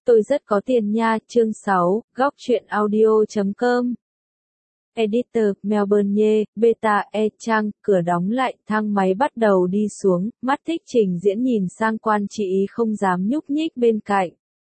Tôi rất có tiền nha, chương 6, góc truyện audio.com. Editor, Melbourne, Beta, Trang, cửa đóng lại, thang máy bắt đầu đi xuống, mắt Thích Trình Diễn nhìn sang Quan Chị Ý không dám nhúc nhích bên cạnh.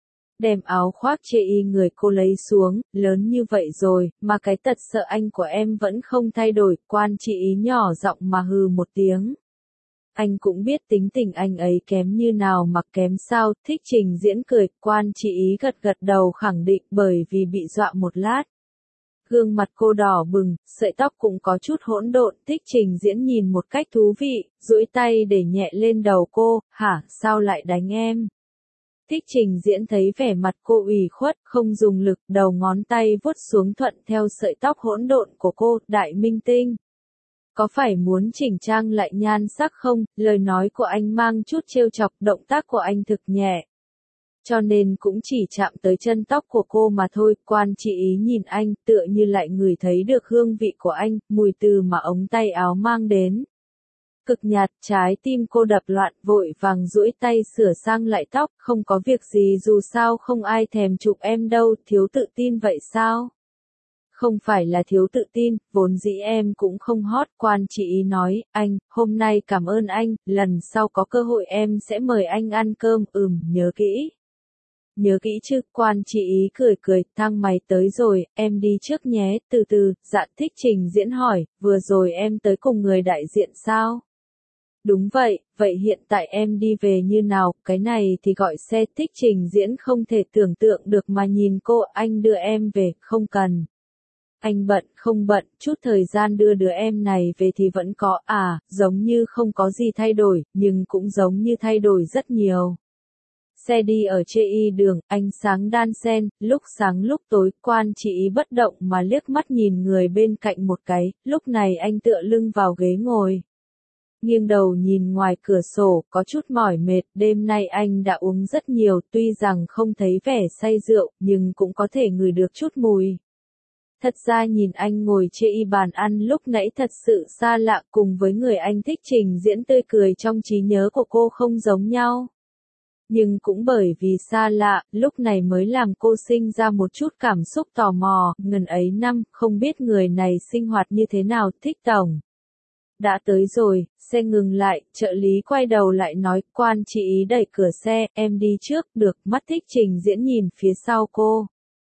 Đem áo khoác chê y người cô lấy xuống, lớn như vậy rồi, mà cái tật sợ anh của em vẫn không thay đổi, Quan Chị Ý nhỏ giọng mà hừ một tiếng. Anh cũng biết tính tình anh ấy kém như nào mà kém sao, Thích Trình Diễn cười, Quan Chị Ý gật gật đầu khẳng định bởi vì bị dọa một lát. Gương mặt cô đỏ bừng, sợi tóc cũng có chút hỗn độn, Thích Trình Diễn nhìn một cách thú vị, duỗi tay để nhẹ lên đầu cô, hả, sao lại đánh em? Thích Trình Diễn thấy vẻ mặt cô ủy khuất, không dùng lực, đầu ngón tay vuốt xuống thuận theo sợi tóc hỗn độn của cô, đại minh tinh. Có phải muốn chỉnh trang lại nhan sắc không? Lời nói của anh mang chút trêu chọc, động tác của anh thực nhẹ. Cho nên cũng chỉ chạm tới chân tóc của cô mà thôi, Quan Chị Ý nhìn anh, tựa như lại ngửi thấy được hương vị của anh, mùi từ mà ống tay áo mang đến. Cực nhạt, trái tim cô đập loạn, vội vàng duỗi tay sửa sang lại tóc, không có việc gì dù sao không ai thèm chụp em đâu, thiếu tự tin vậy sao? Không phải là thiếu tự tin, vốn dĩ em cũng không hot, Quan Chị Ý nói, anh, hôm nay cảm ơn anh, lần sau có cơ hội em sẽ mời anh ăn cơm, nhớ kỹ. Nhớ kỹ chứ, Quan Chị Ý cười cười, thang máy tới rồi, em đi trước nhé, từ từ, dạ. Thích Trình Diễn hỏi, vừa rồi em tới cùng người đại diện sao? Đúng vậy, vậy hiện tại em đi về như nào, cái này thì gọi xe. Thích Trình Diễn không thể tưởng tượng được mà nhìn cô, anh đưa em về, không cần. Anh bận, không bận, chút thời gian đưa đứa em này về thì vẫn có, giống như không có gì thay đổi, nhưng cũng giống như thay đổi rất nhiều. Xe đi ở chê y đường, ánh sáng đan xen, lúc sáng lúc tối, Quan Chị Ý bất động mà liếc mắt nhìn người bên cạnh một cái, lúc này anh tựa lưng vào ghế ngồi. Nghiêng đầu nhìn ngoài cửa sổ, có chút mỏi mệt, đêm nay anh đã uống rất nhiều, tuy rằng không thấy vẻ say rượu, nhưng cũng có thể ngửi được chút mùi. Thật ra nhìn anh ngồi chê y bàn ăn lúc nãy thật sự xa lạ, cùng với người anh Thích Trình Diễn tươi cười trong trí nhớ của cô không giống nhau. Nhưng cũng bởi vì xa lạ, lúc này mới làm cô sinh ra một chút cảm xúc tò mò, ngần ấy năm, không biết người này sinh hoạt như thế nào. Thích tổng. Đã tới rồi, xe ngừng lại, trợ lý quay đầu lại nói, Quan Chị Ý đẩy cửa xe, em đi trước, được. Mắt Thích Trình Diễn nhìn phía sau cô.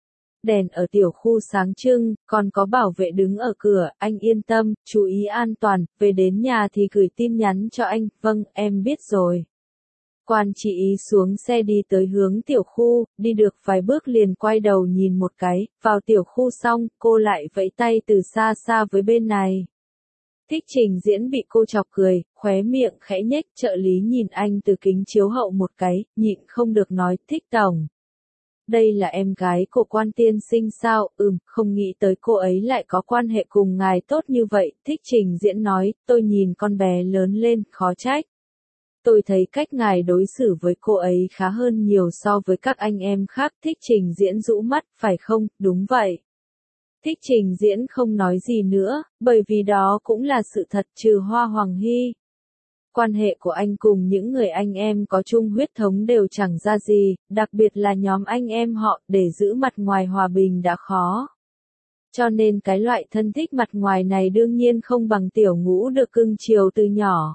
Đèn ở tiểu khu sáng trưng, còn có bảo vệ đứng ở cửa, anh yên tâm, chú ý an toàn, về đến nhà thì gửi tin nhắn cho anh, vâng, em biết rồi. Quan Chị Ý xuống xe đi tới hướng tiểu khu, đi được vài bước liền quay đầu nhìn một cái, vào tiểu khu xong, cô lại vẫy tay từ xa xa với bên này. Thích Trình Diễn bị cô chọc cười, khóe miệng khẽ nhếch, trợ lý nhìn anh từ kính chiếu hậu một cái, nhịn không được nói, Thích tổng. Đây là em gái của Quan tiên sinh sao, không nghĩ tới cô ấy lại có quan hệ cùng ngài tốt như vậy, Thích Trình Diễn nói, tôi nhìn con bé lớn lên, khó trách. Tôi thấy cách ngài đối xử với cô ấy khá hơn nhiều so với các anh em khác. Thích Trình Diễn rũ mắt, phải không, đúng vậy. Thích Trình Diễn không nói gì nữa, bởi vì đó cũng là sự thật, trừ Hoa Hoàng Hy. Quan hệ của anh cùng những người anh em có chung huyết thống đều chẳng ra gì, đặc biệt là nhóm anh em họ, để giữ mặt ngoài hòa bình đã khó. Cho nên cái loại thân thích mặt ngoài này đương nhiên không bằng Tiểu Ngũ được cưng chiều từ nhỏ.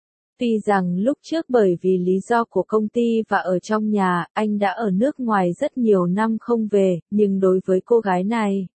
Tuy rằng lúc trước bởi vì lý do của công ty và ở trong nhà, anh đã ở nước ngoài rất nhiều năm không về, nhưng đối với cô gái này,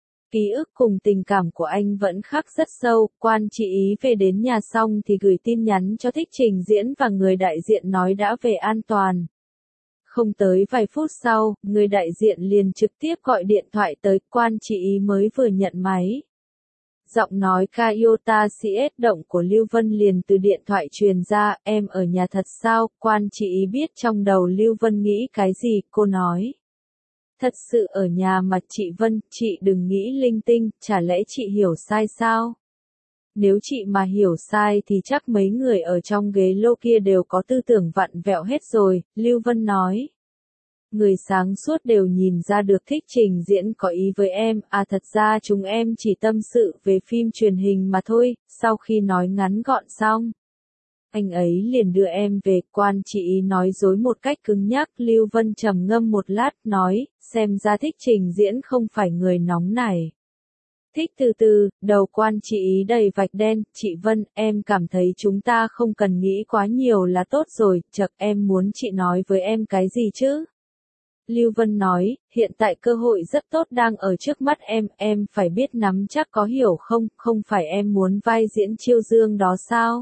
ký ức cùng tình cảm của anh vẫn khắc rất sâu. Quan Chị Ý về đến nhà xong thì gửi tin nhắn cho Thích Trình Diễn và người đại diện nói đã về an toàn. Không tới vài phút sau, người đại diện liền trực tiếp gọi điện thoại tới, Quan Chị Ý mới vừa nhận máy. Giọng nói Toyota CS động của Lưu Vân liền từ điện thoại truyền ra, em ở nhà thật sao? Quan Chị Ý biết trong đầu Lưu Vân nghĩ cái gì, cô nói. Thật sự ở nhà mà chị Vân, chị đừng nghĩ linh tinh, chả lẽ chị hiểu sai sao? Nếu chị mà hiểu sai thì chắc mấy người ở trong ghế lô kia đều có tư tưởng vặn vẹo hết rồi, Lưu Vân nói. Người sáng suốt đều nhìn ra được Thích Trình Diễn có ý với em, thật ra chúng em chỉ tâm sự về phim truyền hình mà thôi. Sau khi nói ngắn gọn xong, Anh ấy liền đưa em về, quan chị ý nói dối một cách cứng nhắc. Lưu Vân trầm ngâm một lát, nói, xem ra thích trình diễn không phải người nóng này. Thích từ từ, đầu quan chị ý đầy vạch đen, chị Vân, em cảm thấy chúng ta không cần nghĩ quá nhiều là tốt rồi, chậc em muốn chị nói với em cái gì chứ? Lưu Vân nói, hiện tại cơ hội rất tốt đang ở trước mắt em phải biết nắm chắc có hiểu không, không phải em muốn vai diễn Chiêu Dương đó sao?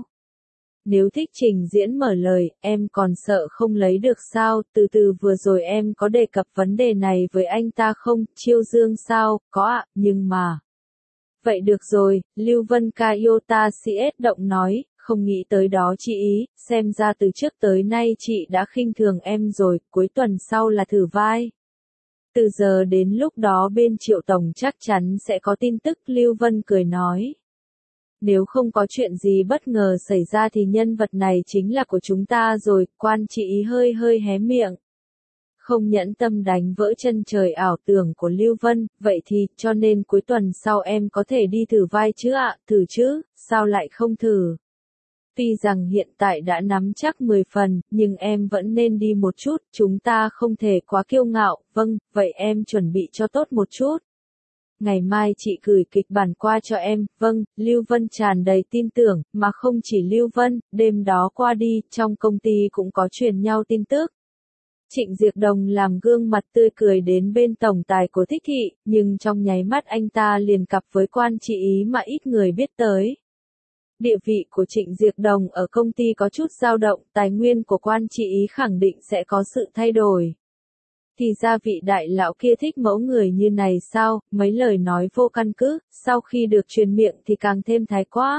Nếu thích trình diễn mở lời, em còn sợ không lấy được sao, từ từ vừa rồi em có đề cập vấn đề này với anh ta không, Chiêu Dương sao, có ạ, nhưng mà... Vậy được rồi, Lưu Vân Kayota CS động nói, không nghĩ tới đó chị ý, xem ra từ trước tới nay chị đã khinh thường em rồi, cuối tuần sau là thử vai. Từ giờ đến lúc đó bên Triệu Tổng chắc chắn sẽ có tin tức, Lưu Vân cười nói. Nếu không có chuyện gì bất ngờ xảy ra thì nhân vật này chính là của chúng ta rồi, quan chị ý hơi hơi hé miệng. Không nhẫn tâm đánh vỡ chân trời ảo tưởng của Lưu Vân, vậy thì, cho nên cuối tuần sau em có thể đi thử vai chứ ạ, thử chứ, sao lại không thử? Tuy rằng hiện tại đã nắm chắc 10 phần, nhưng em vẫn nên đi một chút, chúng ta không thể quá kiêu ngạo, vâng, vậy em chuẩn bị cho tốt một chút. Ngày mai chị gửi kịch bản qua cho em, vâng, Lưu Vân tràn đầy tin tưởng, mà không chỉ Lưu Vân, đêm đó qua đi, trong công ty cũng có truyền nhau tin tức. Trịnh Diệc Đồng làm gương mặt tươi cười đến bên tổng tài của Thích Thị, nhưng trong nháy mắt anh ta liền cặp với quan chị ý mà ít người biết tới. Địa vị của Trịnh Diệc Đồng ở công ty có chút dao động, tài nguyên của quan chị ý khẳng định sẽ có sự thay đổi. Thì ra vị đại lão kia thích mẫu người như này sao, mấy lời nói vô căn cứ, sau khi được truyền miệng thì càng thêm thái quá.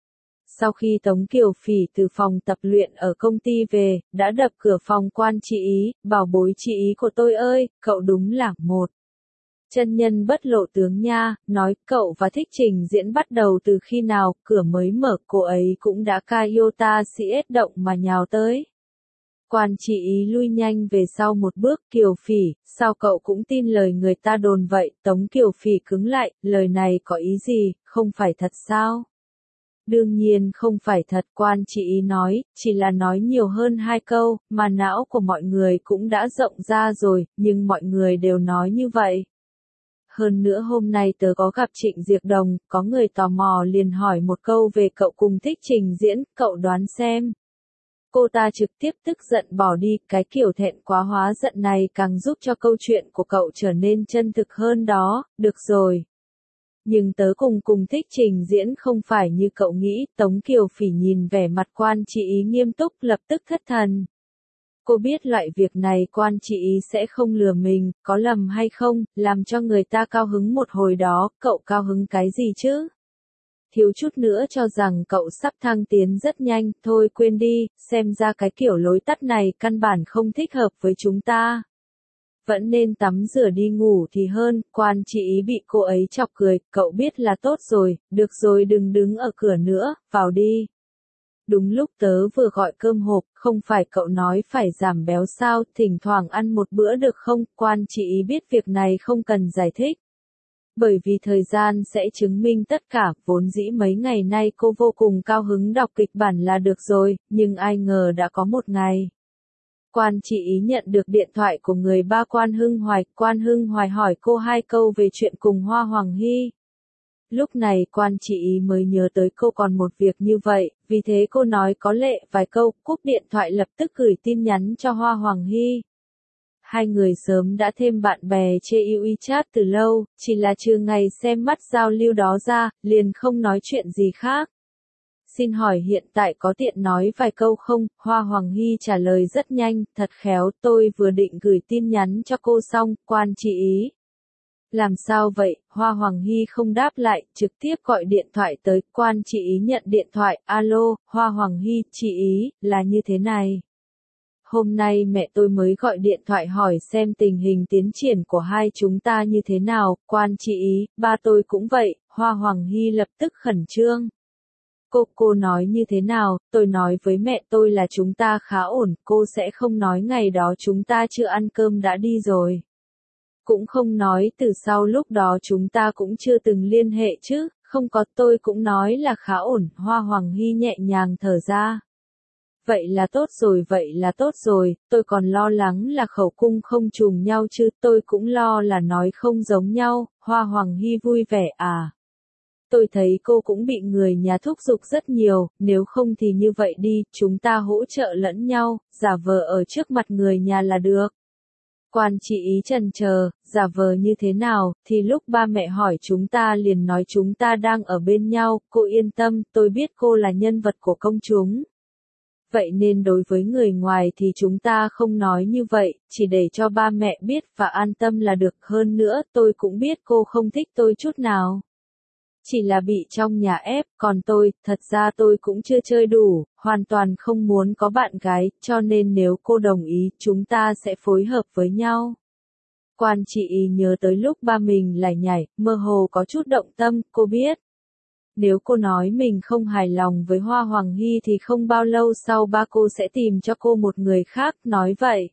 Sau khi Tống Kiều Phỉ từ phòng tập luyện ở công ty về, đã đập cửa phòng quan chị ý, bảo bối chị ý của tôi ơi, cậu đúng là một chân nhân bất lộ tướng nha, nói cậu và thích trình diễn bắt đầu từ khi nào, cửa mới mở cô ấy cũng đã Kayota CS động mà nhào tới. Quan chị ý lui nhanh về sau một bước, Kiều Phỉ, sao cậu cũng tin lời người ta đồn vậy, Tống Kiều Phỉ cứng lại, lời này có ý gì, không phải thật sao? Đương nhiên không phải thật, quan chị ý nói, chỉ là nói nhiều hơn 2 câu, mà não của mọi người cũng đã rộng ra rồi, nhưng mọi người đều nói như vậy. Hơn nữa hôm nay tớ có gặp Trịnh Diệc Đồng, có người tò mò liền hỏi một câu về cậu cùng thích trình diễn, cậu đoán xem. Cô ta trực tiếp tức giận bỏ đi, cái kiểu thẹn quá hóa giận này càng giúp cho câu chuyện của cậu trở nên chân thực hơn đó, được rồi. Nhưng tớ cùng thích trình diễn không phải như cậu nghĩ, Tống Kiều Phỉ nhìn vẻ mặt quan chị ý nghiêm túc lập tức thất thần. Cô biết loại việc này quan chị ý sẽ không lừa mình, có lầm hay không, làm cho người ta cao hứng một hồi đó, cậu cao hứng cái gì chứ? Thiếu chút nữa cho rằng cậu sắp thăng tiến rất nhanh, thôi quên đi, xem ra cái kiểu lối tắt này căn bản không thích hợp với chúng ta. Vẫn nên tắm rửa đi ngủ thì hơn, quan chị ý bị cô ấy chọc cười, cậu biết là tốt rồi, được rồi đừng đứng ở cửa nữa, vào đi. Đúng lúc tớ vừa gọi cơm hộp, không phải cậu nói phải giảm béo sao, thỉnh thoảng ăn một bữa được không, quan chị ý biết việc này không cần giải thích. Bởi vì thời gian sẽ chứng minh tất cả, vốn dĩ mấy ngày nay cô vô cùng cao hứng đọc kịch bản là được rồi, nhưng ai ngờ đã có một ngày. Quan chị ý nhận được điện thoại của người ba Quan Hưng Hoài hỏi cô 2 câu về chuyện cùng Hoa Hoàng Hy. Lúc này quan chị ý mới nhớ tới cô còn một việc như vậy, vì thế cô nói có lệ vài câu, cúp điện thoại lập tức gửi tin nhắn cho Hoa Hoàng Hy. Hai người sớm đã thêm bạn bè trên WeChat từ lâu, chỉ là trừ ngày xem mắt giao lưu đó ra, liền không nói chuyện gì khác. Xin hỏi hiện tại có tiện nói vài câu không? Hoa Hoàng Hy trả lời rất nhanh, thật khéo, tôi vừa định gửi tin nhắn cho cô xong, quan chị ý. Làm sao vậy? Hoa Hoàng Hy không đáp lại, trực tiếp gọi điện thoại tới, quan chị ý nhận điện thoại, alo, Hoa Hoàng Hy, chị ý, là như thế này. Hôm nay mẹ tôi mới gọi điện thoại hỏi xem tình hình tiến triển của hai chúng ta như thế nào, quan chị ý, ba tôi cũng vậy, Hoa Hoàng Hy lập tức khẩn trương. Cô nói như thế nào, tôi nói với mẹ tôi là chúng ta khá ổn, cô sẽ không nói ngày đó chúng ta chưa ăn cơm đã đi rồi. Cũng không nói từ sau lúc đó chúng ta cũng chưa từng liên hệ chứ, không có tôi cũng nói là khá ổn, Hoa Hoàng Hy nhẹ nhàng thở ra. Vậy là tốt rồi, tôi còn lo lắng là khẩu cung không trùng nhau chứ, tôi cũng lo là nói không giống nhau, Hoa Hoàng Hy vui vẻ à. Tôi thấy cô cũng bị người nhà thúc giục rất nhiều, nếu không thì như vậy đi, chúng ta hỗ trợ lẫn nhau, giả vờ ở trước mặt người nhà là được. Quan chị ý chần chờ, giả vờ như thế nào, thì lúc ba mẹ hỏi chúng ta liền nói chúng ta đang ở bên nhau, cô yên tâm, tôi biết cô là nhân vật của công chúng. Vậy nên đối với người ngoài thì chúng ta không nói như vậy, chỉ để cho ba mẹ biết và an tâm là được. Hơn nữa, tôi cũng biết cô không thích tôi chút nào. Chỉ là bị trong nhà ép, còn tôi, thật ra tôi cũng chưa chơi đủ, hoàn toàn không muốn có bạn gái, cho nên nếu cô đồng ý, chúng ta sẽ phối hợp với nhau. Quan chị ý nhớ tới lúc ba mình lải nhải, mơ hồ có chút động tâm, cô biết. Nếu cô nói mình không hài lòng với Hoa Hoàng Hy thì không bao lâu sau ba cô sẽ tìm cho cô một người khác, nói vậy.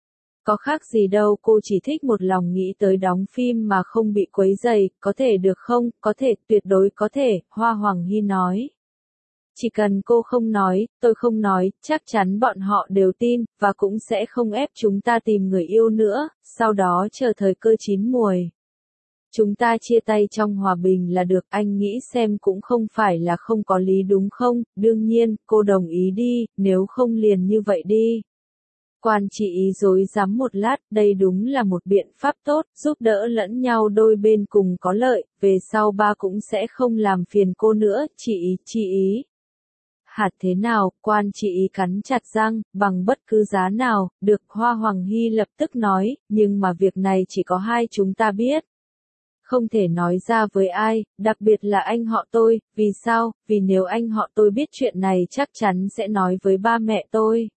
Có khác gì đâu, cô chỉ thích một lòng nghĩ tới đóng phim mà không bị quấy rầy, có thể được không, có thể, tuyệt đối có thể, Hoa Hoàng Hy nói. Chỉ cần cô không nói, tôi không nói, chắc chắn bọn họ đều tin, và cũng sẽ không ép chúng ta tìm người yêu nữa, sau đó chờ thời cơ chín muồi. Chúng ta chia tay trong hòa bình là được, anh nghĩ xem cũng không phải là không có lý đúng không, đương nhiên, cô đồng ý đi, nếu không liền như vậy đi. Quan chị ý rối rắm một lát, đây đúng là một biện pháp tốt, giúp đỡ lẫn nhau đôi bên cùng có lợi, về sau ba cũng sẽ không làm phiền cô nữa, chị ý. Hạt thế nào, quan chị ý cắn chặt răng, bằng bất cứ giá nào, được, Hoa Hoàng Hy lập tức nói, nhưng mà việc này chỉ có hai chúng ta biết. Không thể nói ra với ai, đặc biệt là anh họ tôi, vì sao, vì nếu anh họ tôi biết chuyện này chắc chắn sẽ nói với ba mẹ tôi.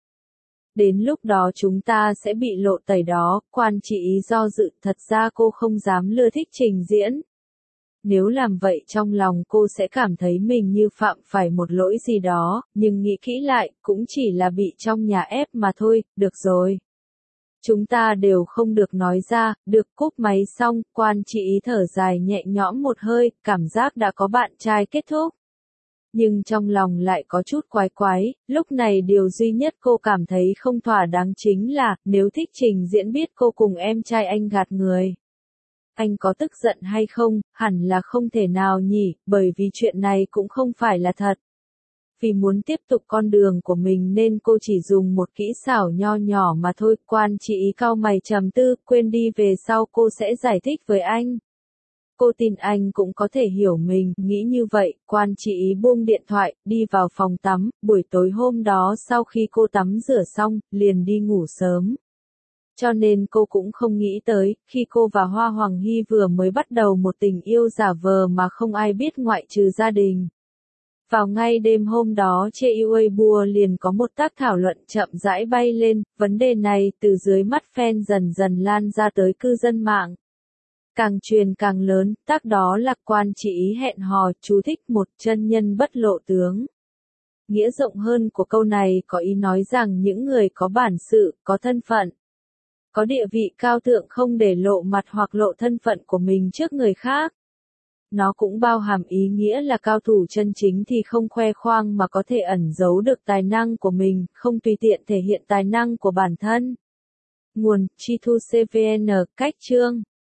Đến lúc đó chúng ta sẽ bị lộ tẩy đó, quan chị ý do dự, thật ra cô không dám lừa thích trình diễn. Nếu làm vậy trong lòng cô sẽ cảm thấy mình như phạm phải một lỗi gì đó, nhưng nghĩ kỹ lại, cũng chỉ là bị trong nhà ép mà thôi, được rồi. Chúng ta đều không được nói ra, được. Cúp máy xong, quan chị ý thở dài nhẹ nhõm một hơi, cảm giác đã có bạn trai kết thúc. Nhưng trong lòng lại có chút quái quái, lúc này điều duy nhất cô cảm thấy không thỏa đáng chính là, nếu thích trình diễn biết cô cùng em trai anh gạt người. Anh có tức giận hay không, hẳn là không thể nào nhỉ, bởi vì chuyện này cũng không phải là thật. Vì muốn tiếp tục con đường của mình nên cô chỉ dùng một kỹ xảo nho nhỏ mà thôi. Quan chị ý cau mày trầm tư, quên đi, về sau cô sẽ giải thích với anh. Cô tin anh cũng có thể hiểu mình, nghĩ như vậy, quan chị ý buông điện thoại, đi vào phòng tắm, buổi tối hôm đó sau khi cô tắm rửa xong, liền đi ngủ sớm. Cho nên cô cũng không nghĩ tới, khi cô và Hoa Hoàng Hy vừa mới bắt đầu một tình yêu giả vờ mà không ai biết ngoại trừ gia đình. Vào ngay đêm hôm đó trên Weibo liền có một tác thảo luận chậm rãi bay lên, vấn đề này từ dưới mắt fan dần dần lan ra tới cư dân mạng. Càng truyền càng lớn, tác đó là quan chị ý hẹn hò, chú thích một chân nhân bất lộ tướng. Nghĩa rộng hơn của câu này có ý nói rằng những người có bản sự, có thân phận, có địa vị cao thượng không để lộ mặt hoặc lộ thân phận của mình trước người khác. Nó cũng bao hàm ý nghĩa là cao thủ chân chính thì không khoe khoang mà có thể ẩn giấu được tài năng của mình, không tùy tiện thể hiện tài năng của bản thân. Nguồn: Chi Thu CVN, cách chương.